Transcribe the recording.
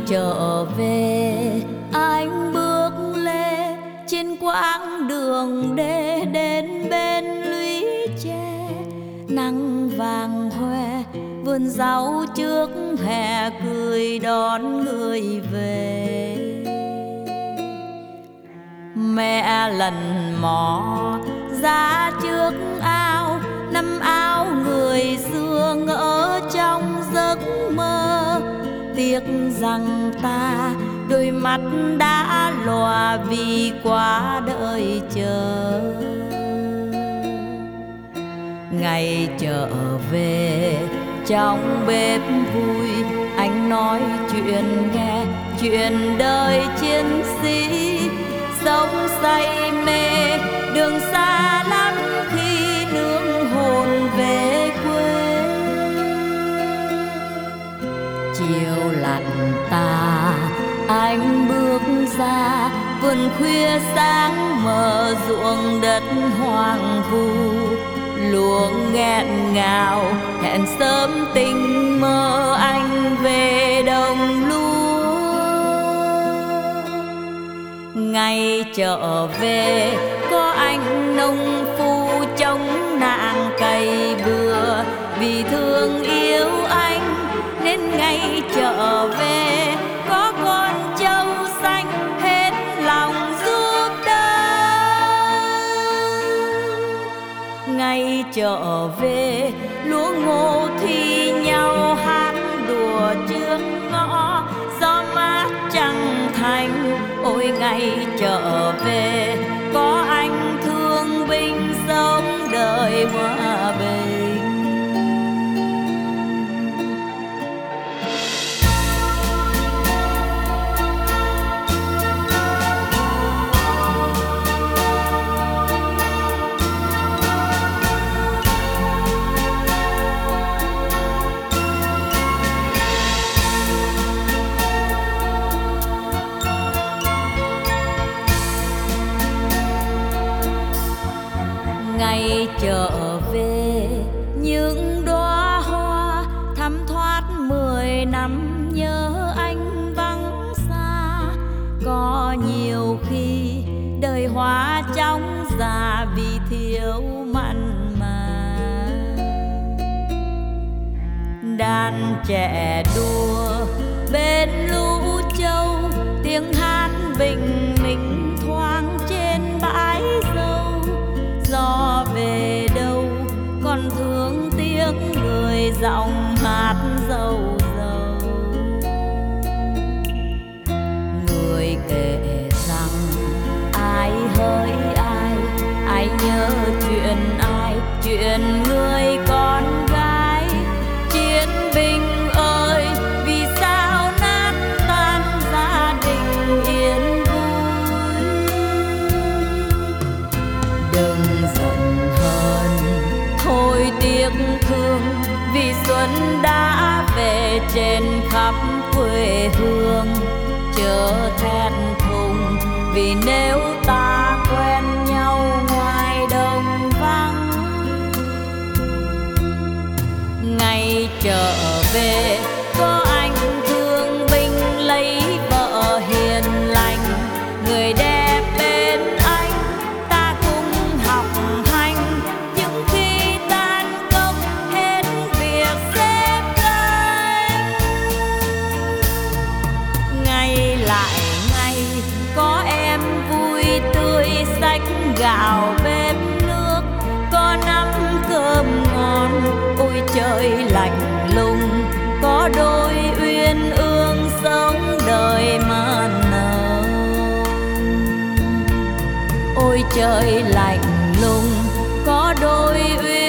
trở về, anh bước lê trên quãng đường để đến bên lũy tre. Nắng vàng hoe vườn rau trước hè cười đón người về. Mẹ lần mò ra trước ao, năm áo người xưa ngỡ trong giấc mơ. Tiếc rằng ta đôi mắt đã lòa vì quá đợi chờ. Ngày trở về trong bếp vui, anh nói chuyện nghe chuyện đời chiến sĩ. Sống say mê đường xa lắm khi nương hồn về quê. Chiều lạnh tà anh bước ra, vườn khuya sáng mờ ruộng đất hoang vu. Lúa nghẹn ngào hẹn sớm tình mơ anh về đồng lúa. Ngày trở về có anh nông phu chống nạn cày bừa. Vì thương yêu anh nên ngày trở về có con trâu xanh hết lòng giúp đỡ. Ngày trở về lúa ngô thi nhau hát đùa trước ngõ. Gió mát chẳng thành ôi ngày trở về có anh thương binh sống đời hòa bình. Ngày trở về những đóa hoa thắm thoát 10 năm nhớ anh vắng xa. Có nhiều khi đời hoa chóng già vì thiếu mặn mà. Đàn trẻ đua bên lũ trâu, tiếng hát bình minh thoáng trên bãi dâu. Gió về đâu còn thương tiếng người giọng hát dâu dâu. Người kể rằng ai hỡi ai nhớ chuyện ai, chuyện người con gái chiến binh ơi. Vì sao nát tan gia đình yên vui. Đừng giận hờn thôi tiếc thương, vì xuân đã về trên khắp quê hương. Chớ thẹn thùng vì nếu ta quen nhau ngoài đồng vắng. Ngày trở về có anh thương binh lấy vợ hiền lành. Người đẹp bên anh ta cùng học hành, những khi tan công hết việc xếp canh. Ngày lại ngày có em vui tươi xách gạo bếp nước. Có nắm cơm ngon ôi trời lạnh lùng, có đôi uyên ương sống đời mà nở. Ôi trời lạnh lùng có đôi uyên